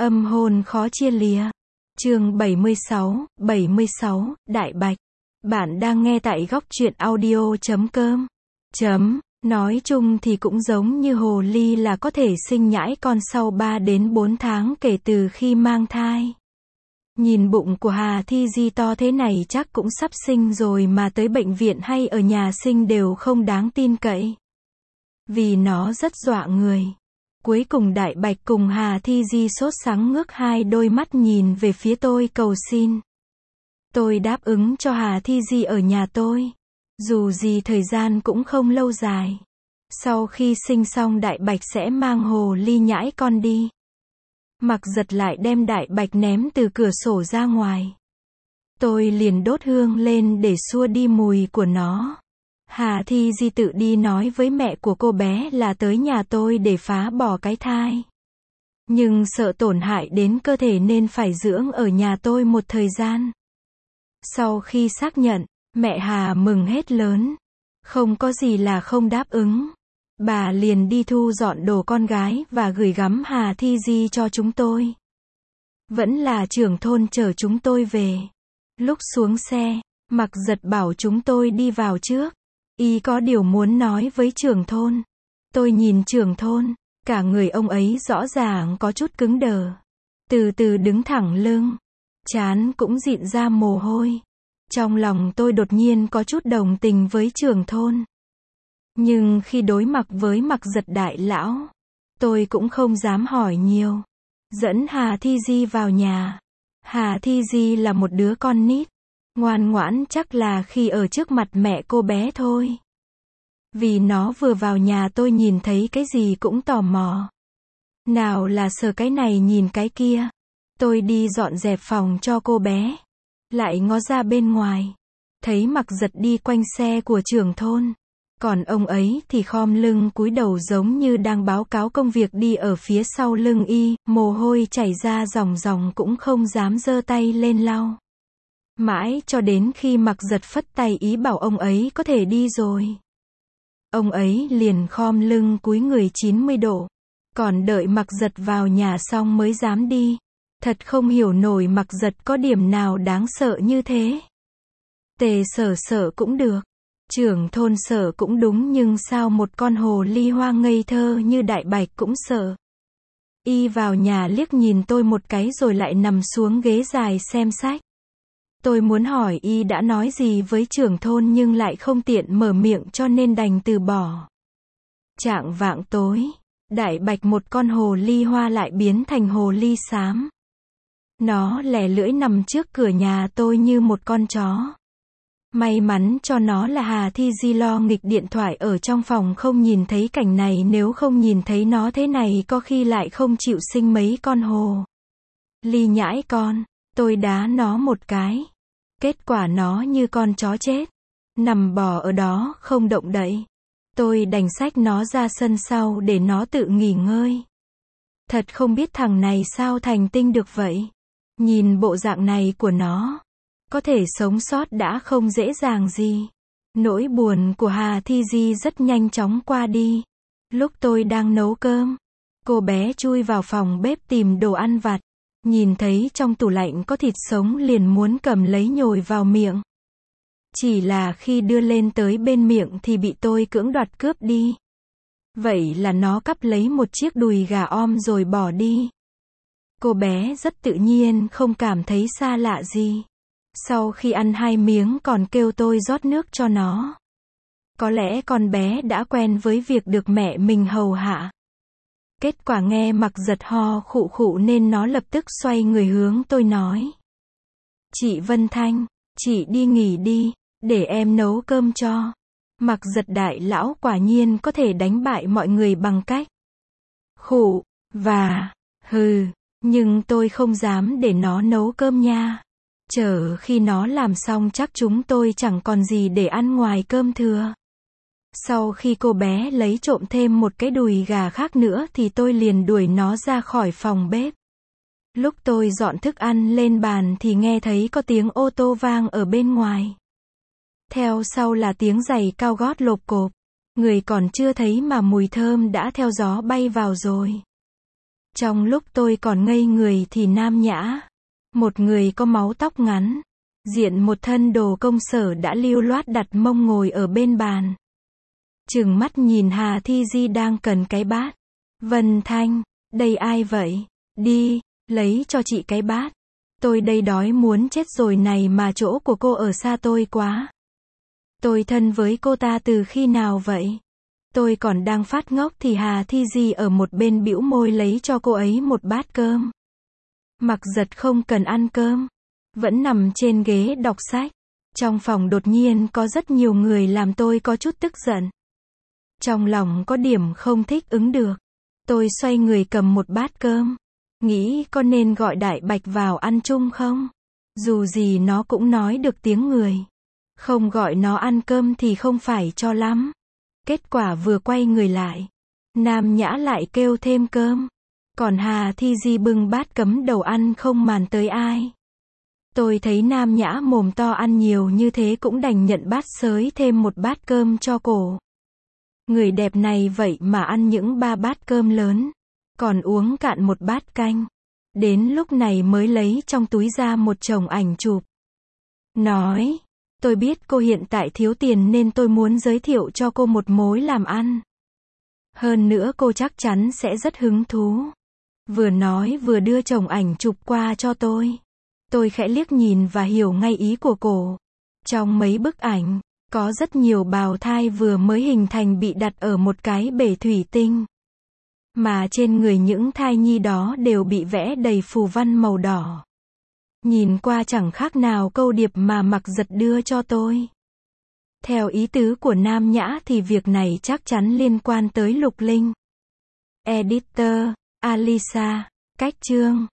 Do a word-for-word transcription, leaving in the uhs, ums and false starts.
Âm hồn khó chia lìa. Chương bảy mươi sáu, bảy mươi sáu, Đại Bạch. Bạn đang nghe tại góc truyện audio chấm com. Chấm, nói chung thì cũng giống như hồ ly là có thể sinh nhãi con sau ba đến bốn tháng kể từ khi mang thai. Nhìn bụng của Hà Thi Di to thế này chắc cũng sắp sinh rồi mà tới bệnh viện hay ở nhà sinh đều không đáng tin cậy. Vì nó rất dọa người. Cuối cùng Đại Bạch cùng Hà Thi Di sốt sắng ngước hai đôi mắt nhìn về phía tôi cầu xin. Tôi đáp ứng cho Hà Thi Di ở nhà tôi. Dù gì thời gian cũng không lâu dài. Sau khi sinh xong Đại Bạch sẽ mang hồ ly nhãi con đi. Mặc Giật lại đem Đại Bạch ném từ cửa sổ ra ngoài. Tôi liền đốt hương lên để xua đi mùi của nó. Hà Thi Di tự đi nói với mẹ của cô bé là tới nhà tôi để phá bỏ cái thai. Nhưng sợ tổn hại đến cơ thể nên phải dưỡng ở nhà tôi một thời gian. Sau khi xác nhận, mẹ Hà mừng hết lớn. Không có gì là không đáp ứng. Bà liền đi thu dọn đồ con gái và gửi gắm Hà Thi Di cho chúng tôi. Vẫn là trưởng thôn chở chúng tôi về. Lúc xuống xe, Mặc Giật bảo chúng tôi đi vào trước. Y có điều muốn nói với trưởng thôn. Tôi nhìn trưởng thôn, cả người ông ấy rõ ràng có chút cứng đờ. Từ từ đứng thẳng lưng, trán cũng dịn ra mồ hôi. Trong lòng tôi đột nhiên có chút đồng tình với trưởng thôn. Nhưng khi đối mặt với Mặc Giật đại lão, tôi cũng không dám hỏi nhiều. Dẫn Hà Thi Di vào nhà. Hà Thi Di là một đứa con nít. Ngoan ngoãn chắc là khi ở trước mặt mẹ cô bé thôi. Vì nó vừa vào nhà tôi nhìn thấy cái gì cũng tò mò. Nào là sờ cái này nhìn cái kia. Tôi đi dọn dẹp phòng cho cô bé. Lại ngó ra bên ngoài. Thấy Mặc Giật đi quanh xe của trưởng thôn. Còn ông ấy thì khom lưng cúi đầu giống như đang báo cáo công việc đi ở phía sau lưng y. Mồ hôi chảy ra ròng ròng cũng không dám giơ tay lên lau. Mãi cho đến khi Mặc Giật phất tay ý bảo ông ấy có thể đi rồi. Ông ấy liền khom lưng cúi người chín mươi độ. Còn đợi Mặc Giật vào nhà xong mới dám đi. Thật không hiểu nổi Mặc Giật có điểm nào đáng sợ như thế. Tề Sở sợ cũng được. Trưởng thôn sợ cũng đúng nhưng sao một con hồ ly hoa ngây thơ như Đại Bạch cũng sợ. Y vào nhà liếc nhìn tôi một cái rồi lại nằm xuống ghế dài xem sách. Tôi muốn hỏi y đã nói gì với trưởng thôn nhưng lại không tiện mở miệng cho nên đành từ bỏ. Chạng vạng tối, Đại Bạch một con hồ ly hoa lại biến thành hồ ly xám. Nó lè lưỡi nằm trước cửa nhà tôi như một con chó. May mắn cho nó là Hà Thi Di lo nghịch điện thoại ở trong phòng không nhìn thấy cảnh này, nếu không nhìn thấy nó thế này có khi lại không chịu sinh mấy con hồ ly nhãi con. Tôi đá nó một cái. Kết quả nó như con chó chết. Nằm bò ở đó không động đậy. Tôi đành xách nó ra sân sau để nó tự nghỉ ngơi. Thật không biết thằng này sao thành tinh được vậy. Nhìn bộ dạng này của nó, có thể sống sót đã không dễ dàng gì. Nỗi buồn của Hà Thi Di rất nhanh chóng qua đi. Lúc tôi đang nấu cơm, cô bé chui vào phòng bếp tìm đồ ăn vặt. Nhìn thấy trong tủ lạnh có thịt sống liền muốn cầm lấy nhồi vào miệng. Chỉ là khi đưa lên tới bên miệng thì bị tôi cưỡng đoạt cướp đi. Vậy là nó cắp lấy một chiếc đùi gà om rồi bỏ đi. Cô bé rất tự nhiên không cảm thấy xa lạ gì. Sau khi ăn hai miếng còn kêu tôi rót nước cho nó. Có lẽ con bé đã quen với việc được mẹ mình hầu hạ. Kết quả nghe Mặc Giật ho khụ khụ nên nó lập tức xoay người hướng tôi nói. Chị Vân Thanh, chị đi nghỉ đi, để em nấu cơm cho. Mặc Giật đại lão quả nhiên có thể đánh bại mọi người bằng cách khụ và hừ, nhưng tôi không dám để nó nấu cơm nha. Chờ khi nó làm xong chắc chúng tôi chẳng còn gì để ăn ngoài cơm thừa. Sau khi cô bé lấy trộm thêm một cái đùi gà khác nữa thì tôi liền đuổi nó ra khỏi phòng bếp. Lúc tôi dọn thức ăn lên bàn thì nghe thấy có tiếng ô tô vang ở bên ngoài. Theo sau là tiếng giày cao gót lộp cộp. Người còn chưa thấy mà mùi thơm đã theo gió bay vào rồi. Trong lúc tôi còn ngây người thì Nam Nhã, một người có máu tóc ngắn, diện một thân đồ công sở đã lưu loát đặt mông ngồi ở bên bàn. Trừng mắt nhìn Hà Thi Di đang cần cái bát. Vân Thanh, đây ai vậy? Đi, lấy cho chị cái bát. Tôi đây đói muốn chết rồi này mà chỗ của cô ở xa tôi quá. Tôi thân với cô ta từ khi nào vậy? Tôi còn đang phát ngốc thì Hà Thi Di ở một bên bĩu môi lấy cho cô ấy một bát cơm. Mặc Giật không cần ăn cơm, vẫn nằm trên ghế đọc sách. Trong phòng đột nhiên có rất nhiều người làm tôi có chút tức giận. Trong lòng có điểm không thích ứng được. Tôi xoay người cầm một bát cơm. Nghĩ có nên gọi Đại Bạch vào ăn chung không? Dù gì nó cũng nói được tiếng người. Không gọi nó ăn cơm thì không phải cho lắm. Kết quả vừa quay người lại, Nam Nhã lại kêu thêm cơm. Còn Hà Thi Di bưng bát cấm đầu ăn không màn tới ai. Tôi thấy Nam Nhã mồm to ăn nhiều như thế cũng đành nhận bát xới thêm một bát cơm cho cổ. Người đẹp này vậy mà ăn những ba bát cơm lớn, còn uống cạn một bát canh. Đến lúc này mới lấy trong túi ra một chồng ảnh chụp. Nói, tôi biết cô hiện tại thiếu tiền nên tôi muốn giới thiệu cho cô một mối làm ăn. Hơn nữa cô chắc chắn sẽ rất hứng thú. Vừa nói vừa đưa chồng ảnh chụp qua cho tôi. Tôi khẽ liếc nhìn và hiểu ngay ý của cô. Trong mấy bức ảnh, có rất nhiều bào thai vừa mới hình thành bị đặt ở một cái bể thủy tinh. Mà trên người những thai nhi đó đều bị vẽ đầy phù văn màu đỏ. Nhìn qua chẳng khác nào câu điệp mà Mặc Giật đưa cho tôi. Theo ý tứ của Nam Nhã thì việc này chắc chắn liên quan tới Lục Linh. Editor, Alisa, Cách Chương.